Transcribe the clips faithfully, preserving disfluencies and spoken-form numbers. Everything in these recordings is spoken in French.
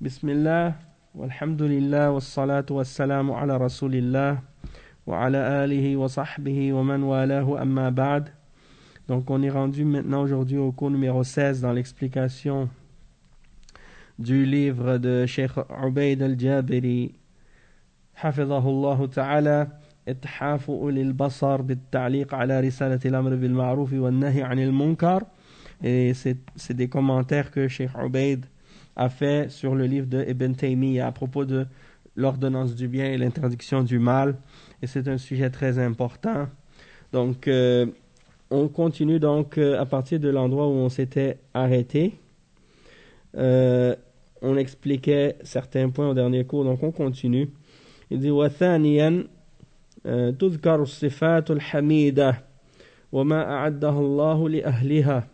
Bismillah, walhamdulillah, wassalatu wassalamu ala rasulillah, wa ala alihi wa sahbihi wa man walahu amma ba'd. Donc on est rendu maintenant aujourd'hui au cours numéro seize dans l'explication du livre de Cheikh Ubayd al-Jabiri, hafidhahullah ta'ala, إتحاف أولي البصر بالتعليق على رسالة الأمر بالمعروف والنهي عن المنكر. Et c'est, c'est des commentaires que Cheikh Ubayd a fait sur le livre de Ibn Taymiyyah à propos de l'ordonnance du bien et l'interdiction du mal. Et c'est un sujet très important. Donc, euh, on continue donc euh, à partir de l'endroit où on s'était arrêté. Euh, on expliquait certains points au dernier cours, donc on continue. Il dit وثانيا تذكر الصفات الحميدة وما أعده الله لأهلها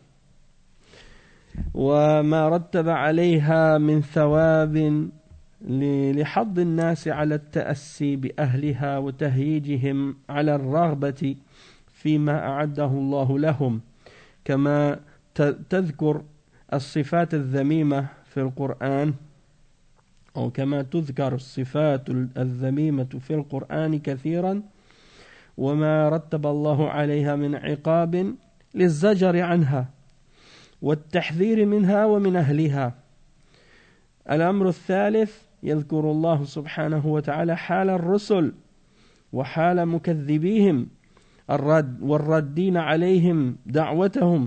وما رتب عليها من ثواب لحض الناس على التأسي بأهلها وتهييجهم على الرغبة فيما أعده الله لهم، كما تذكر الصفات الذميمة في القرآن أو كما تذكر الصفات الذميمة في القرآن كثيرا وما رتب الله عليها من عقاب للزجر عنها والتحذير منها ومن أهلها. الأمر الثالث يذكر الله سبحانه وتعالى حال الرسل وحال مكذبيهم الرد والردين عليهم دعوتهم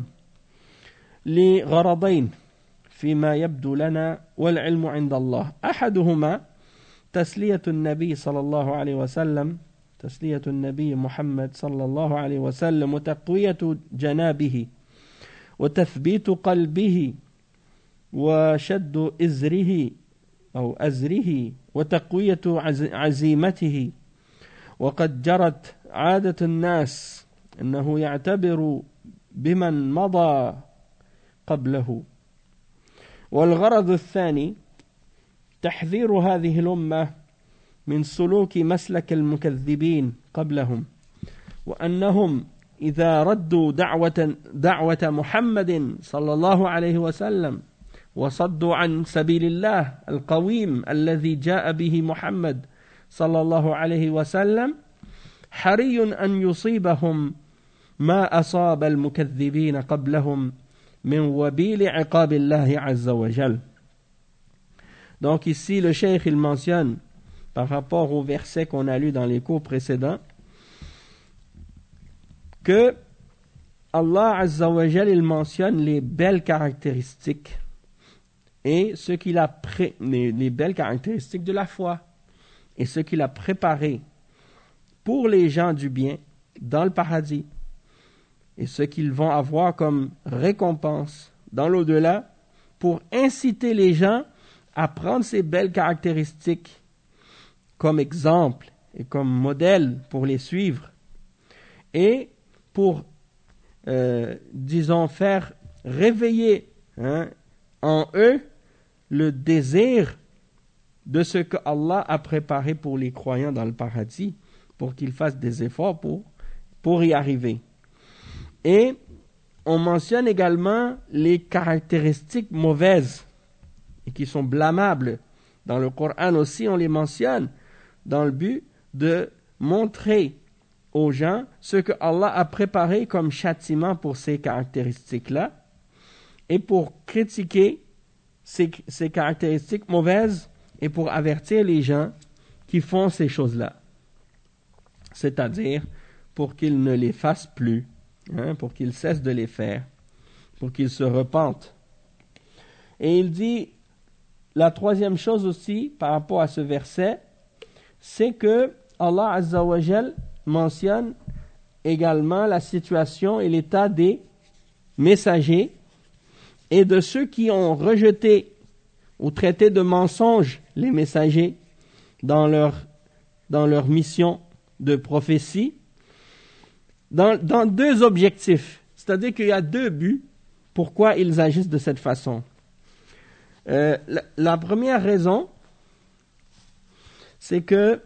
لغرضين فيما يبدو لنا والعلم عند الله. أحدهما تسلية النبي صلى الله عليه وسلم تسلية النبي محمد صلى الله عليه وسلم وتقوية جنابه وتثبيت قلبه وشد إزره أو أزره وتقوية عزيمته. وقد جرت عادة الناس أنه يعتبر بمن مضى قبله. والغرض الثاني تحذير هذه الأمة من سلوك مسلك المكذبين قبلهم، وأنهم إذا ردوا دعوة دعوة محمد صلى الله عليه وسلم وصدوا عن سبيل الله القويم الذي جاء به محمد صلى الله عليه وسلم، حري أن يصيبهم ما أصاب المكذبين قبلهم من وبيل عقاب الله عز وجل. Donc ici le cheikh il mentionne par rapport au verset qu'on a lu dans les cours précédents que Allah Azza wa Jal il mentionne les belles caractéristiques et ce qu'il a pré- les, les belles caractéristiques de la foi et ce qu'il a préparé pour les gens du bien dans le paradis et ce qu'ils vont avoir comme récompense dans l'au-delà pour inciter les gens à prendre ces belles caractéristiques comme exemple et comme modèle pour les suivre et pour, euh, disons, faire réveiller hein, en eux le désir de ce que Allah a préparé pour les croyants dans le paradis, pour qu'ils fassent des efforts pour, pour y arriver. Et on mentionne également les caractéristiques mauvaises et qui sont blâmables. Dans le Coran aussi, on les mentionne dans le but de montrer aux gens ce que Allah a préparé comme châtiment pour ces caractéristiques-là et pour critiquer ces, ces caractéristiques mauvaises et pour avertir les gens qui font ces choses-là. C'est-à-dire pour qu'ils ne les fassent plus, hein, pour qu'ils cessent de les faire, pour qu'ils se repentent. Et il dit, la troisième chose aussi par rapport à ce verset, c'est que Allah Azza wa Jal mentionne également la situation et l'état des messagers et de ceux qui ont rejeté ou traité de mensonges les messagers dans leur, dans leur mission de prophétie, dans, dans deux objectifs. C'est-à-dire qu'il y a deux buts pourquoi ils agissent de cette façon. Euh, la, la première raison, c'est que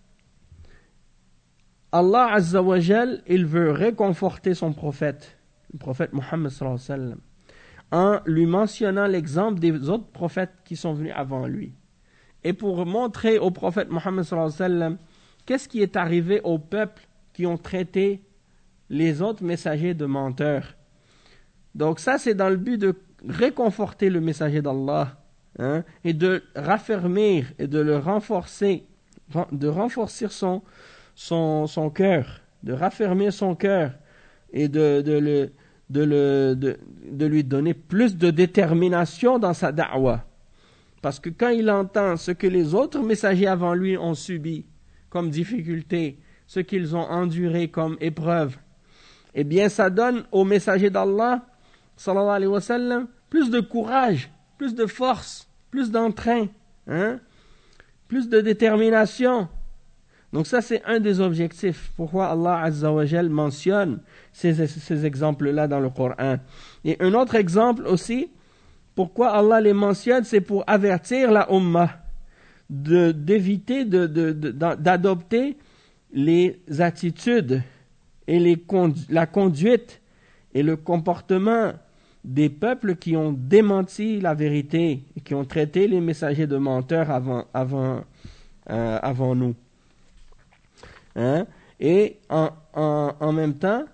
Allah Azza wa Jal, il veut réconforter son prophète, le prophète Muhammad sallallahu alayhi wa sallam, en lui mentionnant l'exemple des autres prophètes qui sont venus avant lui. Et pour montrer au prophète Mohammed sallallahu alayhi wa sallam qu'est-ce qui est arrivé aux peuples qui ont traité les autres messagers de menteurs. Donc ça, c'est dans le but de réconforter le messager d'Allah, hein, et de raffermir et de le renforcer, de renforcer son, son, son cœur, de raffermir son cœur et de, de, le, de, le, de, de lui donner plus de détermination dans sa da'wah. Parce que quand il entend ce que les autres messagers avant lui ont subi comme difficulté, ce qu'ils ont enduré comme épreuve, eh bien ça donne au messager d'Allah, sallallahu alayhi wa sallam, plus de courage, plus de force, plus d'entrain, hein, plus de détermination. Donc ça, c'est un des objectifs. Pourquoi Allah Azza wa Jal mentionne ces, ces exemples-là dans le Coran. Et un autre exemple aussi, pourquoi Allah les mentionne, c'est pour avertir la Ummah de, d'éviter de, de, de, d'adopter les attitudes et les condu- la conduite et le comportement des peuples qui ont démenti la vérité et qui ont traité les messagers de menteurs avant, avant, euh, avant nous. Hein? Et en, en, en même temps,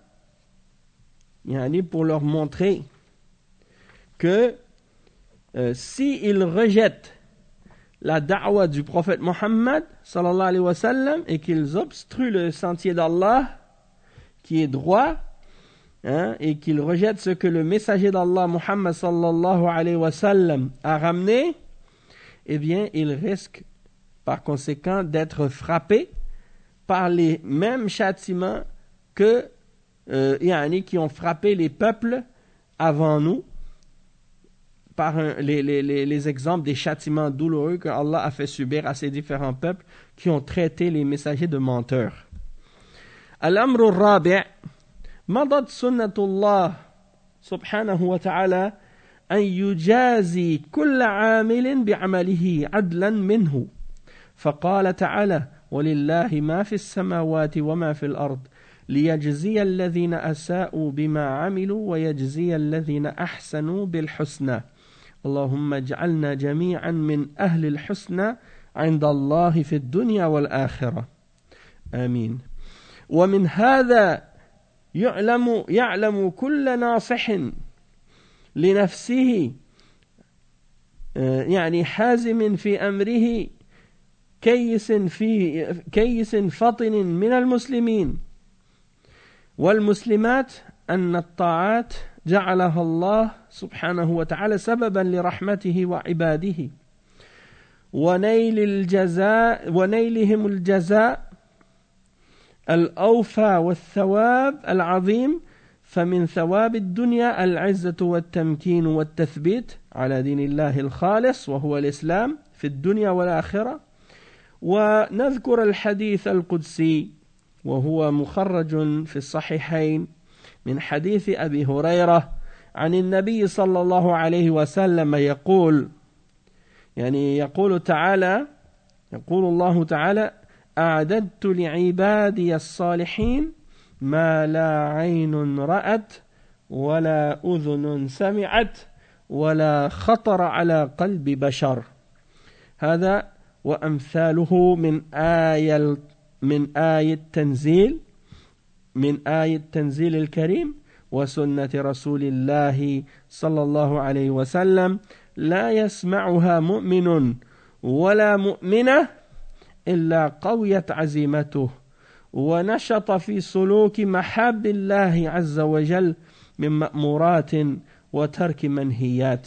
yani pour leur montrer que euh, s'ils rejettent la da'wah du prophète Mohammed sallallahu alayhi wa sallam et qu'ils obstruent le sentier d'Allah qui est droit, hein, et qu'ils rejettent ce que le messager d'Allah Muhammad sallallahu alayhi wa sallam a ramené, eh bien ils risquent par conséquent d'être frappés par les mêmes châtiments que euh, yani, qui ont frappé les peuples avant nous, par un, les, les, les, les exemples des châtiments douloureux que Allah a fait subir à ces différents peuples qui ont traité les messagers de menteurs. Al-amru al-rabi' مضت سنة الله سبحانه وتعالى أن يجازي كل عامل بعمله عدلا منه فقال تعالى ولله ما في السماوات وما في الأرض ليجزي الذين أساءوا بما عملوا ويجزي الذين أحسنوا بالحسنى اللهم اجعلنا جميعا من أهل الحسنى عند الله في الدنيا والآخرة آمين. ومن هذا يعلم يعلم كل ناصح لنفسه يعني حازم في أمره كيس في كيس فطن من المسلمين والمسلمات أن الطاعات جعلها الله سبحانه وتعالى سببا لرحمته وعباده ونيل الجزاء ونيلهم الجزاء الأوفى والثواب العظيم فمن ثواب الدنيا العزة والتمكين والتثبيت على دين الله الخالص وهو الإسلام في الدنيا والآخرة. ونذكر الحديث القدسي وهو مخرج في الصحيحين من حديث أبي هريرة عن النبي صلى الله عليه وسلم يقول يعني يقول تعالى يقول الله تعالى أعددت لعبادي الصالحين ما لا عين رأت ولا أذن سمعت ولا خطر على قلب بشر. هذا وأمثاله من آية من آية تنزيل من آية تنزيل الكريم وسنة رسول الله صلى الله عليه وسلم لا يسمعها مؤمن ولا مؤمنة إلا قويت عزيمته ونشط في سلوك محاب الله عز وجل من مأمورات وترك منهيات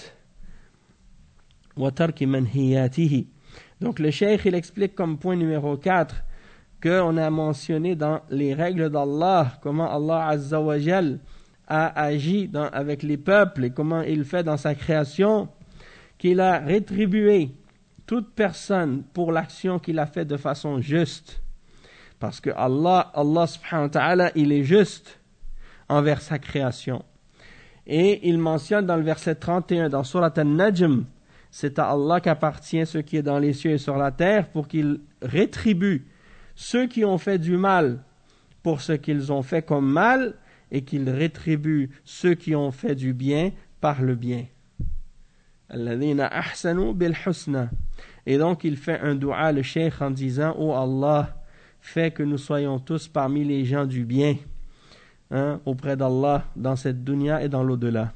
وترك منهياته. Donc le cheikh il explique comme point numéro quatre qu'on a mentionné dans les règles d'Allah comment Allah Azza wa Jal a agi dans, avec les peuples et comment il fait dans sa création, qu'il a rétribué toute personne pour l'action qu'il a fait de façon juste. Parce que Allah, Allah subhanahu wa ta'ala, il est juste envers sa création. Et il mentionne dans le verset trente et un, dans Surat An-Najm, c'est à Allah qu'appartient ce qui est dans les cieux et sur la terre pour qu'il rétribue ceux qui ont fait du mal pour ce qu'ils ont fait comme mal et qu'il rétribue ceux qui ont fait du bien par le bien. Alladhina ahsanu bil husna. Et donc il fait un dua, le cheikh, en disant: ô Allah, fais que nous soyons tous parmi les gens du bien, hein, auprès d'Allah dans cette dunya et dans l'au-delà.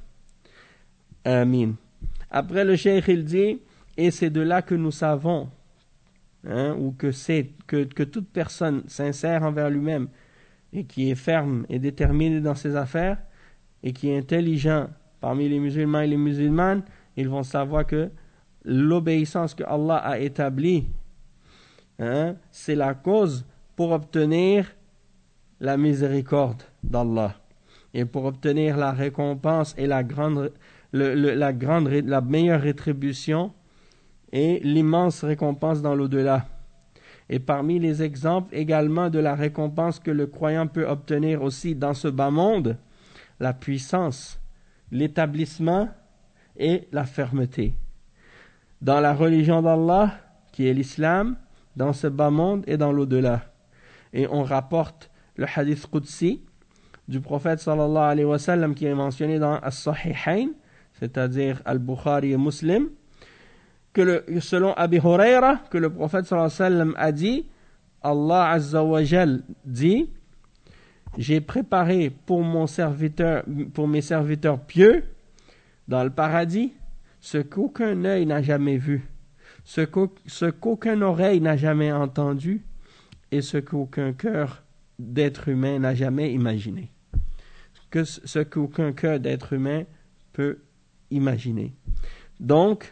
Amin. Après le cheikh il dit: et c'est de là que nous savons, hein, ou que c'est que, que toute personne sincère envers lui-même et qui est ferme et déterminé dans ses affaires et qui est intelligent parmi les musulmans et les musulmanes, ils vont savoir que l'obéissance que Allah a établie, hein, c'est la cause pour obtenir la miséricorde d'Allah et pour obtenir la récompense et la grande, le, le, la, grande, la meilleure rétribution et l'immense récompense dans l'au-delà. Et parmi les exemples également de la récompense que le croyant peut obtenir aussi dans ce bas monde, la puissance, l'établissement et la fermeté. Dans la religion d'Allah, qui est l'islam, dans ce bas monde et dans l'au-delà. Et on rapporte le hadith Qudsi du prophète sallallahu alayhi wa sallam qui est mentionné dans As-Sahihayn, c'est-à-dire Al-Bukhari et Muslim, que le, selon Abi Huraira, que le prophète sallallahu alayhi wa sallam a dit, Allah Azza wa Jal dit: j'ai préparé pour mon serviteur, pour mes serviteurs pieux dans le paradis ce qu'aucun œil n'a jamais vu, ce, qu'au, ce qu'aucune oreille n'a jamais entendu et ce qu'aucun cœur d'être humain n'a jamais imaginé. Que ce qu'aucun cœur d'être humain peut imaginer. Donc,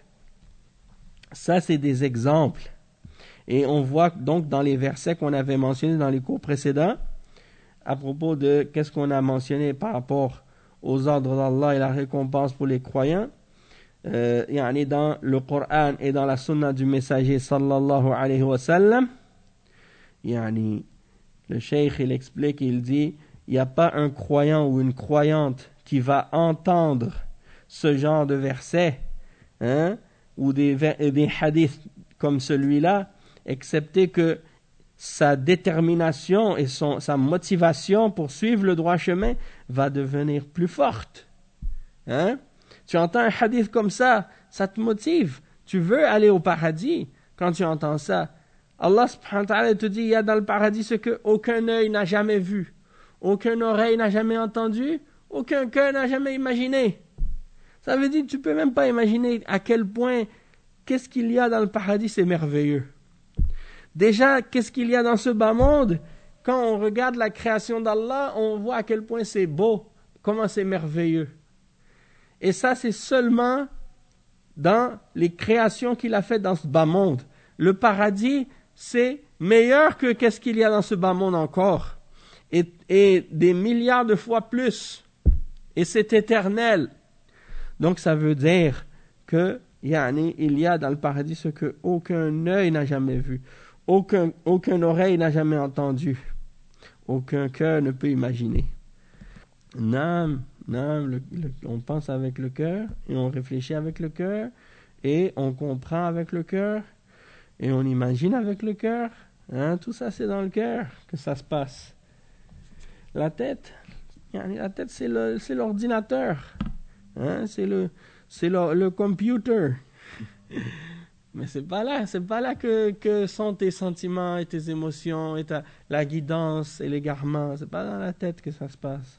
ça c'est des exemples. Et on voit donc dans les versets qu'on avait mentionnés dans les cours précédents, à propos de qu'est-ce qu'on a mentionné par rapport aux ordres d'Allah et la récompense pour les croyants, euh, yani dans le Coran et dans la sunna du messager sallallahu alayhi wa sallam, yani, le cheikh il explique, il dit: il n'y a pas un croyant ou une croyante qui va entendre ce genre de versets, hein, ou des, des hadiths comme celui-là, excepté que sa détermination et son, sa motivation pour suivre le droit chemin va devenir plus forte. Hein? Tu entends un hadith comme ça, ça te motive. Tu veux aller au paradis quand tu entends ça. Allah subhanahu wa ta'ala te dit: il y a dans le paradis ce que aucun œil n'a jamais vu, aucune oreille n'a jamais entendu, aucun cœur n'a jamais imaginé. Ça veut dire que tu ne peux même pas imaginer à quel point qu'est-ce qu'il y a dans le paradis, c'est merveilleux. Déjà, qu'est-ce qu'il y a dans ce bas monde? Quand on regarde la création d'Allah, on voit à quel point c'est beau, comment c'est merveilleux. Et ça, c'est seulement dans les créations qu'il a faites dans ce bas monde. Le paradis, c'est meilleur que qu'est-ce qu'il y a dans ce bas monde encore. Et, et des milliards de fois plus. Et c'est éternel. Donc, ça veut dire que yani, il y a dans le paradis ce que aucun œil n'a jamais vu. Aucun, aucune oreille n'a jamais entendu. Aucun cœur ne peut imaginer. Non, non, le, le, on pense avec le cœur et on réfléchit avec le cœur et on comprend avec le cœur et on imagine avec le cœur. Hein, tout ça, c'est dans le cœur que ça se passe. La tête, la tête, c'est, le, c'est l'ordinateur. Hein, c'est le, c'est le, le computer. Mais c'est pas là, c'est pas là que, que sont tes sentiments et tes émotions et ta, la guidance et l'égarement. C'est pas dans la tête que ça se passe.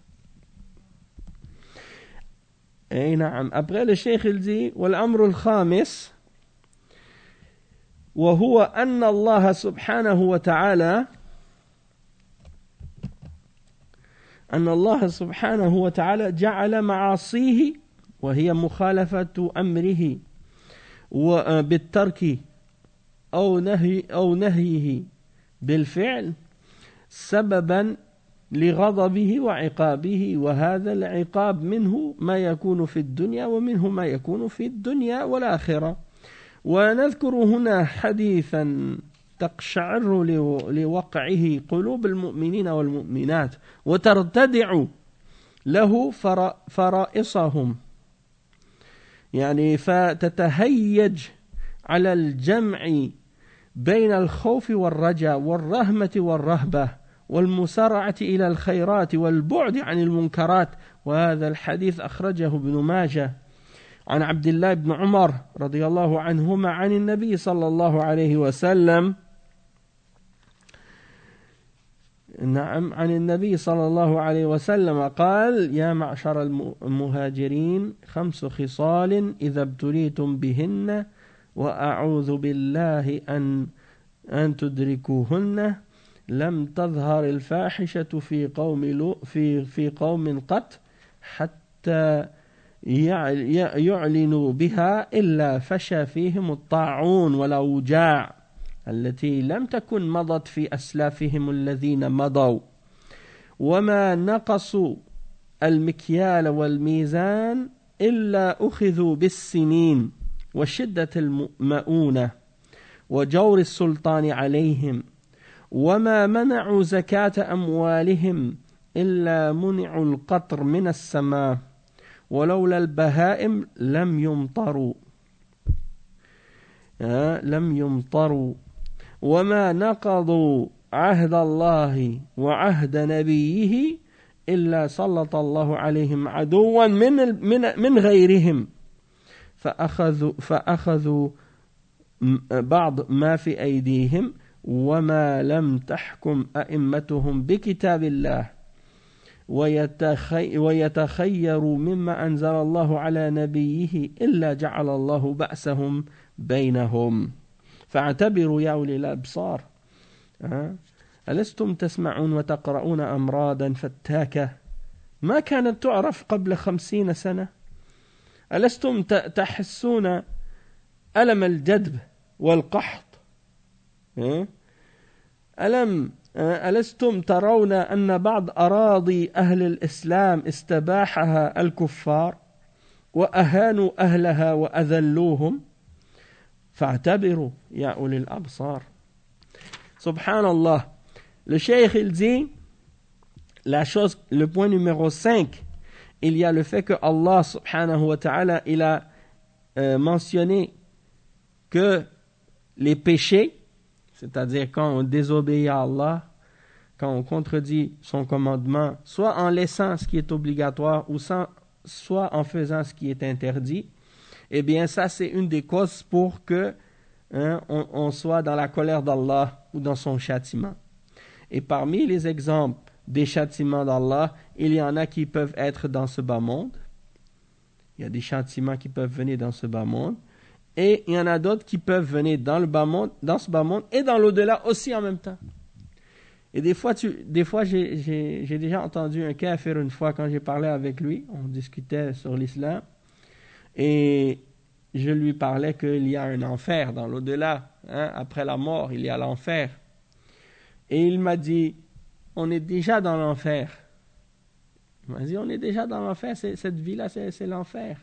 Et naam. Après le cheikh il dit: والأمر الخامس وهو أن الله سبحانه وتعالى أن الله سبحانه وتعالى جعل معاصيه وهي مخالفة أمره بالترك أو نهي أو نهيه بالفعل سببا لغضبه وعقابه، وهذا العقاب منه ما يكون في الدنيا ومنه ما يكون في الدنيا والآخرة. ونذكر هنا حديثا تقشعر لوقعه قلوب المؤمنين والمؤمنات وترتدع له فرائصهم، يعني فتتهيج على الجمع بين الخوف والرجاء والرهمة والرهبة والمسارعة إلى الخيرات والبعد عن المنكرات. وهذا الحديث أخرجه ابن ماجه عن عبد الله بن عمر رضي الله عنهما عن النبي صلى الله عليه وسلم نعم عن النبي صلى الله عليه وسلم قال يا معشر المهاجرين خمس خصال إذا ابتليتم بهن وأعوذ بالله أن أن تدركوهن لم تظهر الفاحشة في قوم في في قوم قط حتى يعلنوا بها إلا فشى فيهم الطاعون والأوجاع التي لم تكن مضت في أسلافهم الذين مضوا وما نقصوا المكيال والميزان إلا أخذوا بالسنين وشدة المؤونة وجور السلطان عليهم وما منعوا زكاة أموالهم إلا منعوا القطر من السماء ولولا البهائم لم يمطروا لم يمطروا وما نقضوا عهد الله وعهد نبيه إلا سلط الله عليهم عدوا من من من غيرهم فأخذوا فأخذوا بعض ما في أيديهم وما لم تحكم أئمتهم بكتاب الله ويتخي ويتخيروا مما أنزل الله على نبيه إلا جعل الله بأسهم بينهم فاعتبروا يا أولي الأبصار ألستم تسمعون وتقرؤون أمراضا فتاكة ما كانت تعرف قبل خمسين سنة ألستم تحسون ألم الجدب والقحط ألم ألستم ترون أن بعض أراضي أهل الإسلام استباحها الكفار وأهانوا أهلها وأذلوهم فاعتبروا يا أولي الأبصار. Subhanallah. Le cheikh il dit la chose, le point numéro cinq, il y a le fait que Allah subhanahu wa ta'ala il a euh, mentionné que les péchés, c'est-à-dire quand on désobéit à Allah, quand on contredit son commandement, soit en laissant ce qui est obligatoire ou sans, soit en faisant ce qui est interdit, eh bien ça c'est une des causes pour que hein, on, on soit dans la colère d'Allah ou dans son châtiment. Et parmi les exemples des châtiments d'Allah, il y en a qui peuvent être dans ce bas monde. Il y a des châtiments qui peuvent venir dans ce bas monde. Et il y en a d'autres qui peuvent venir dans le bas monde, dans ce bas monde et dans l'au-delà aussi en même temps. Et des fois, tu, des fois j'ai, j'ai, j'ai déjà entendu un kafir une fois quand j'ai parlé avec lui, on discutait sur l'islam, et je lui parlais qu'il y a un enfer dans l'au-delà, hein, après la mort, il y a l'enfer. Et il m'a dit, on est déjà dans l'enfer. Il m'a dit, on est déjà dans l'enfer, c'est, cette vie-là, c'est, c'est l'enfer.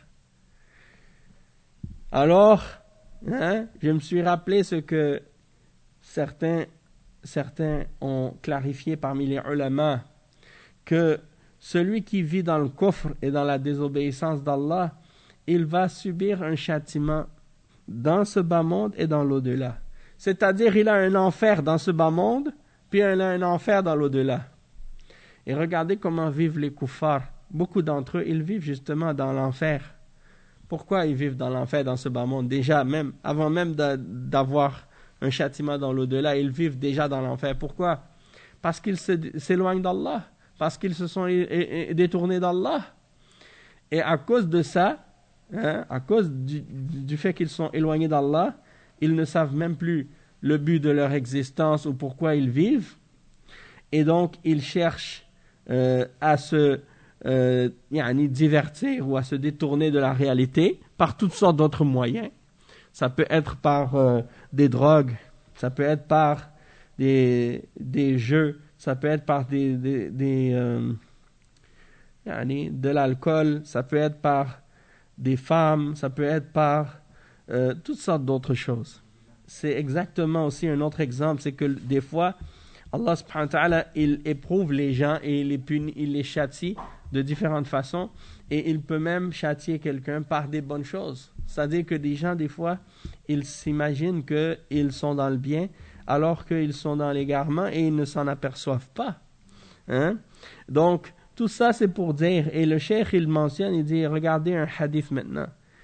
Alors, hein, je me suis rappelé ce que certains, certains ont clarifié parmi les ulama, que celui qui vit dans le coffre et dans la désobéissance d'Allah, il va subir un châtiment dans ce bas monde et dans l'au-delà. C'est-à-dire, il a un enfer dans ce bas monde, puis il a un enfer dans l'au-delà. Et regardez comment vivent les kuffars. Beaucoup d'entre eux, ils vivent justement dans l'enfer. Pourquoi ils vivent dans l'enfer, dans ce bas monde? Déjà, même, avant même de, d'avoir un châtiment dans l'au-delà, ils vivent déjà dans l'enfer. Pourquoi? Parce qu'ils se, s'éloignent d'Allah, parce qu'ils se sont é, é, détournés d'Allah. Et à cause de ça, hein, à cause du, du fait qu'ils sont éloignés d'Allah, ils ne savent même plus le but de leur existence ou pourquoi ils vivent. Et donc, ils cherchent euh, à se euh, yani, divertir ou à se détourner de la réalité par toutes sortes d'autres moyens. Ça peut être par euh, des drogues, ça peut être par des, des jeux, ça peut être par des, des, des, euh, yani, de l'alcool, ça peut être par des femmes, ça peut être par euh, toutes sortes d'autres choses. C'est exactement aussi un autre exemple, c'est que des fois, Allah subhanahu wa ta'ala, il éprouve les gens et il les punit, il les châtie de différentes façons et il peut même châtier quelqu'un par des bonnes choses. C'est-à-dire que des gens, des fois, ils s'imaginent qu'ils sont dans le bien alors qu'ils sont dans l'égarement et ils ne s'en aperçoivent pas. Hein? Donc, tout ça, c'est pour dire, et le cheikh, il mentionne, il dit, regardez un hadith maintenant.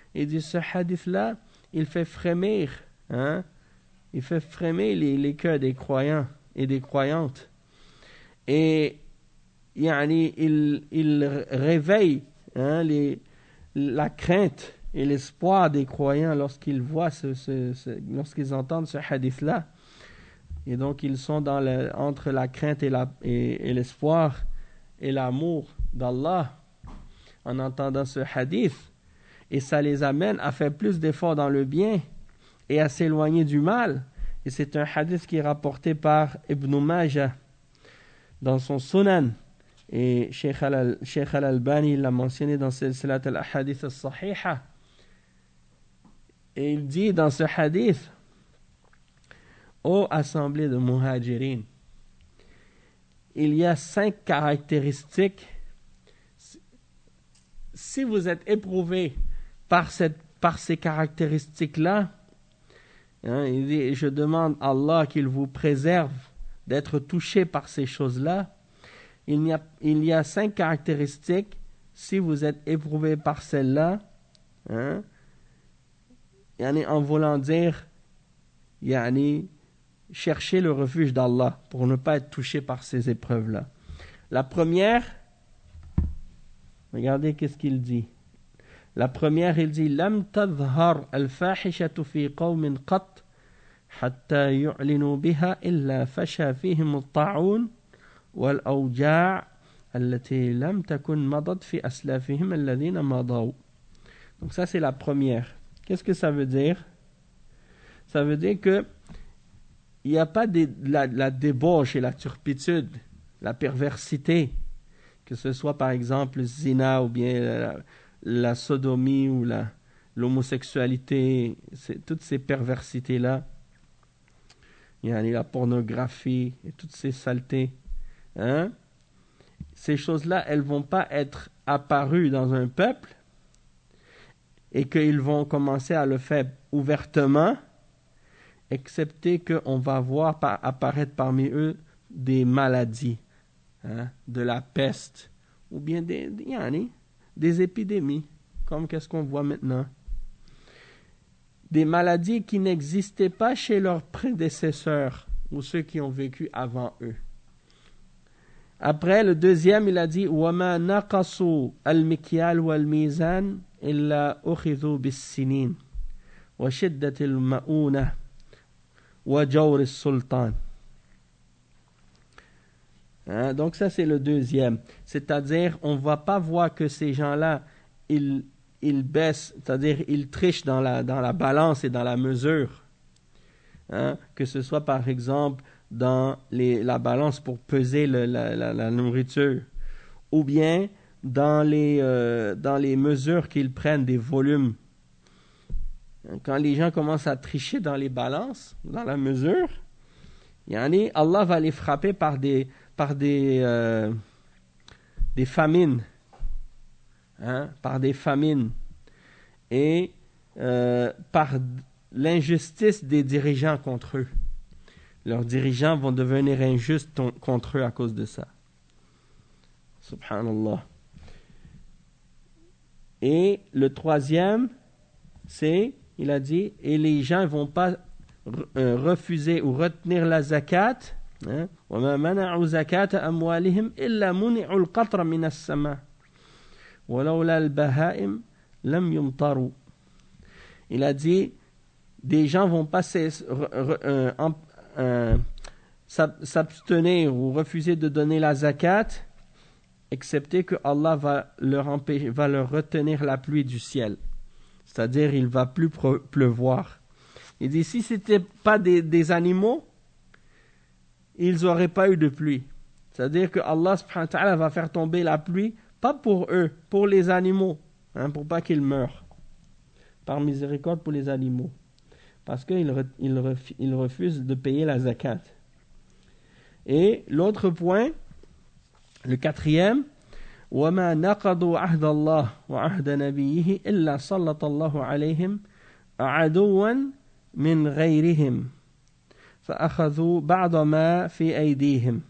Il dit ce hadith-là, il fait frémir, hein, il fait frémir les, les cœurs des croyants et des croyantes. Et yani, il, il réveille hein, les, la crainte et l'espoir des croyants lorsqu'ils voient ce, ce, ce, lorsqu'ils entendent ce hadith-là. Et donc ils sont dans le, entre la crainte et, la, et, et l'espoir et l'amour d'Allah en entendant ce hadith. Et ça les amène à faire plus d'efforts dans le bien et à s'éloigner du mal. Et c'est un hadith qui est rapporté par Ibn Majah dans son Sunan. Et Cheikh Al-Albani l'a mentionné dans Silsilat al-Ahadith al-Sahiha. Et il dit dans ce hadith: ô assemblée de muhajirin, il y a cinq caractéristiques. Si vous êtes éprouvé par, cette, par ces caractéristiques-là, hein, il dit, je demande à Allah qu'il vous préserve d'être touché par ces choses-là. Il y a, il y a cinq caractéristiques. Si vous êtes éprouvé par celles-là, hein, yani en voulant dire, yani, chercher le refuge d'Allah pour ne pas être touché par ces épreuves-là. La première, regardez qu'est-ce qu'il dit. La première, il dit: Lam tadhhar al-fahishatu fi qawmin qat hatta yu'linu biha illa fasha fihim al-ta'un wal-awja' allati lam takun madat fi aslafihim alladhina madaw. Donc ça c'est la première. Qu'est-ce que ça veut dire? Ça veut dire que il n'y a pas de la, la débauche et la turpitude, la perversité, que ce soit par exemple le zina ou bien la, la sodomie ou la, l'homosexualité, c'est, toutes ces perversités-là, il y a la pornographie et toutes ces saletés. Hein? Ces choses-là, elles ne vont pas être apparues dans un peuple et qu'ils vont commencer à le faire ouvertement, excepté qu'on va voir apparaître parmi eux des maladies, hein, de la peste, ou bien des, des, des épidémies, comme qu'est-ce qu'on voit maintenant. Des maladies qui n'existaient pas chez leurs prédécesseurs, ou ceux qui ont vécu avant eux. Après, le deuxième, il a dit: وَمَا نَقَصُوا الْمِكْيَالُ وَالْمِيزَانِ إِلَّا أُخِذُوا بِالسِّنِينَ وَشِدَّةِ الْمَؤُونَةِ وَجَوْرِ السُّلْطَانِ. Hein, donc ça c'est le deuxième. C'est-à-dire, on ne va pas voir que ces gens-là, ils, ils baissent, c'est-à-dire ils trichent dans la, dans la balance et dans la mesure. Hein, que ce soit par exemple dans les, la balance pour peser le, la, la, la nourriture, ou bien dans les, euh, dans les mesures qu'ils prennent des volumes. Quand les gens commencent à tricher dans les balances, dans la mesure, yani, Allah va les frapper par des, par des, euh, des famines, hein, par des famines, et euh, par l'injustice des dirigeants contre eux. Leurs dirigeants vont devenir injustes ton, contre eux à cause de ça. Subhanallah. Et le troisième, c'est, il a dit, et les gens ne vont pas euh, refuser ou retenir la zakat. Hein? وَمَا مَنَعُوا زَكَاةَ أَمْوَالِهِمْ إِلَّا مُنِعُوا الْقَطْرَ مِنَ السَّمَاءِ وَلَوْلَا الْبَهَائِمْ لَمْ يُمْطَرُوا. Il a dit, des gens ne vont pas euh, euh, s'abstenir ou refuser de donner la zakat, excepté que Allah va leur, empêcher, va leur retenir la pluie du ciel. C'est-à-dire, il ne va plus pleuvoir. Il dit, si ce n'était pas des, des animaux, ils n'auraient pas eu de pluie. C'est-à-dire que Allah subhanahu wa ta'ala va faire tomber la pluie, pas pour eux, pour les animaux, hein, pour pas qu'ils meurent. Par miséricorde pour les animaux. Parce qu'ils re, ils ref, ils refusent de payer la zakat. Et l'autre point, le quatrième, وَمَا نَقَضُوا عَهْدَ اللَّهِ وَعَهْدَ نَبِيِّهِ إِلَّا صَلَّطَ اللَّهُ عَلَيْهِمْ عَدُوًّا مِنْ غَيْرِهِمْ فَأَخَذُوا بَعْضَ مَا فِي أَيْدِيهِمْ.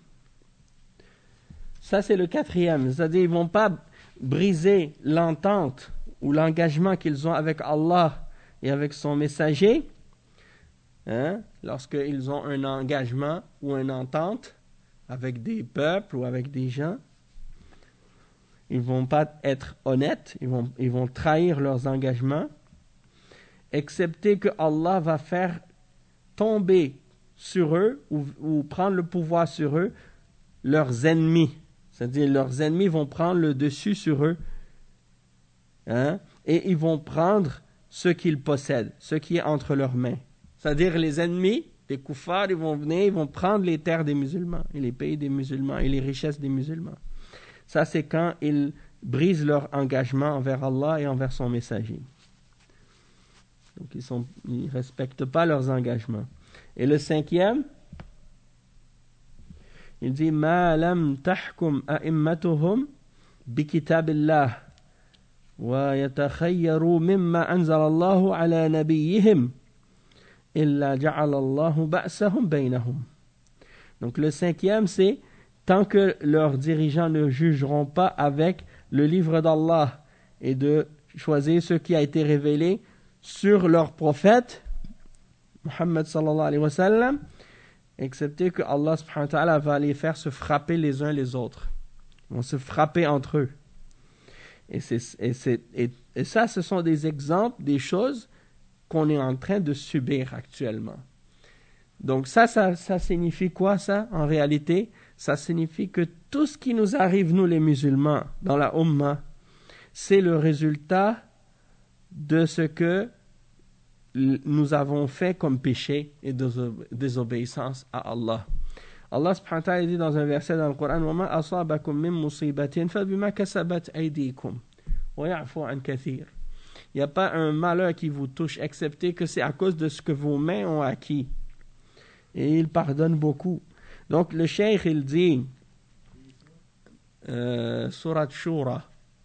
Ça c'est le quatrième, c'est-à-dire ils ne vont pas briser l'entente ou l'engagement qu'ils ont avec Allah et avec son messager, hein, lorsqu'ils ont un engagement ou une entente avec des peuples ou avec des gens, ils ne vont pas être honnêtes, ils vont, ils vont trahir leurs engagements, excepté que Allah va faire tomber sur eux ou, ou prendre le pouvoir sur eux leurs ennemis. C'est-à-dire leurs ennemis vont prendre le dessus sur eux, hein, et ils vont prendre ce qu'ils possèdent, ce qui est entre leurs mains. C'est-à-dire les ennemis, les koufars, ils vont venir, ils vont prendre les terres des musulmans, et les pays des musulmans, et les richesses des musulmans. Ça, c'est quand ils brisent leur engagement envers Allah et envers son messager. Donc, ils ne respectent pas leurs engagements. Et le cinquième, il dit « Ma lam tahkum a'immatuhum bi kitabillah wa yatakhayyaru mimma anzalallahu ala nabiyyihim illa ja'ala Allahu ba'sahum baynahum. » Donc le cinquième, c'est tant que leurs dirigeants ne jugeront pas avec le livre d'Allah et de choisir ce qui a été révélé sur leur prophète, Muhammad sallallahu alayhi wa sallam, excepté que Allah subhanahu wa ta'ala va les faire se frapper les uns les autres. Ils vont se frapper entre eux. Et, c'est, et, c'est, et, et ça, ce sont des exemples des choses qu'on est en train de subir actuellement. Donc ça, ça, ça signifie quoi ça en réalité? Ça signifie que tout ce qui nous arrive, nous les musulmans, dans la Ummah, c'est le résultat de ce que nous avons fait comme péché et désobéissance à Allah. Allah subhanahu wa ta'ala dit dans un verset dans le Coran وَمَا أَصَابَكُم مِّن مُّصِيبَةٍ فَبِمَا كَسَبَتْ أَيْدِيكُم وَيَعْفُو عَن كَثِيرٍ. Il n'y a pas un malheur qui vous touche, excepté que c'est à cause de ce que vos mains ont acquis. Et il pardonne beaucoup. Donc le cheikh, il dit, euh, Surat Shura.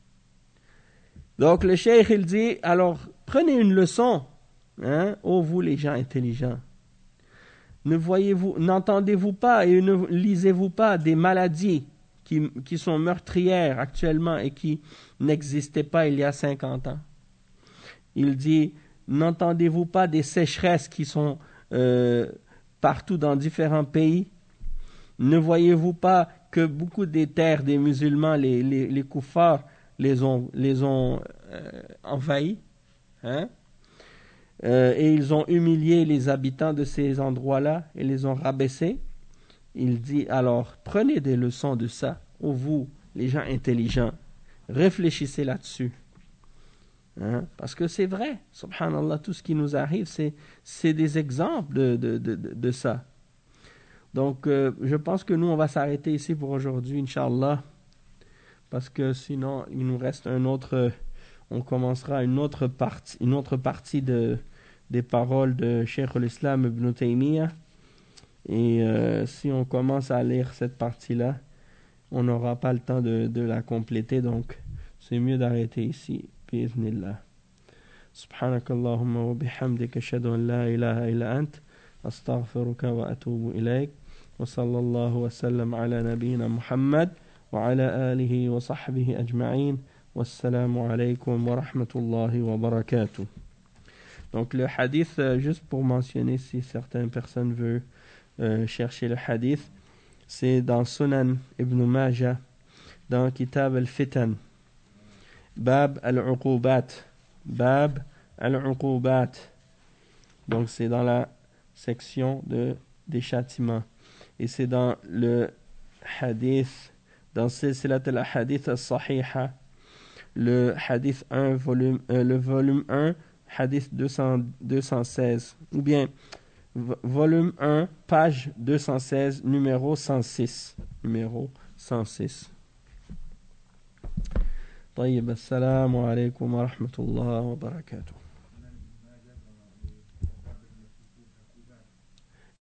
Donc le cheikh, il dit, alors prenez une leçon, hein, ô vous les gens intelligents. Ne voyez-vous, n'entendez-vous pas et ne lisez-vous pas des maladies qui, qui sont meurtrières actuellement et qui n'existaient pas il y a cinquante ans? Il dit, n'entendez-vous pas des sécheresses qui sont euh, partout dans différents pays? Ne voyez-vous pas que beaucoup des terres des musulmans, les, les, les koufars, les ont, les ont euh, envahis, hein? euh, et ils ont humilié les habitants de ces endroits-là et les ont rabaissés? Il dit, alors, prenez des leçons de ça, ô vous, les gens intelligents, réfléchissez là-dessus. Hein? Parce que c'est vrai, subhanallah, tout ce qui nous arrive, c'est, c'est des exemples de, de, de, de, de ça. Donc, euh, je pense que nous, on va s'arrêter ici pour aujourd'hui, Inch'Allah, parce que sinon, il nous reste un autre, on commencera une autre partie, une autre partie de, des paroles de Cheikh al-Islam Ibn Taymiyyah. Et euh, si on commence à lire cette partie-là, on n'aura pas le temps de, de la compléter, donc c'est mieux d'arrêter ici. بإذن الله سبحانك اللهم وبحمدك أشهد أن لا إله إلا أنت أستغفرك وأتوب إليك وصلى الله وسلم على نبينا محمد وعلى آله وصحبه أجمعين والسلام عليكم ورحمة الله وبركاته. Donc le hadith, euh, juste pour mentionner si certaines personnes veulent euh, chercher le hadith, c'est dans Sunan Ibn Majah, dans Kitab al-Fitan, Bab al-Uqubat. Bab al-Uqubat. Donc c'est dans la section de, des châtiments. Et c'est dans le hadith, dans Silsilat al-Hadith al-Sahiha, le hadith un, volume, euh, le volume un, hadith deux cents, deux cent seize. Ou bien, volume un, page deux cent seize, numéro cent six. Numéro cent six. طيب السلام عليكم ورحمة الله وبركاته.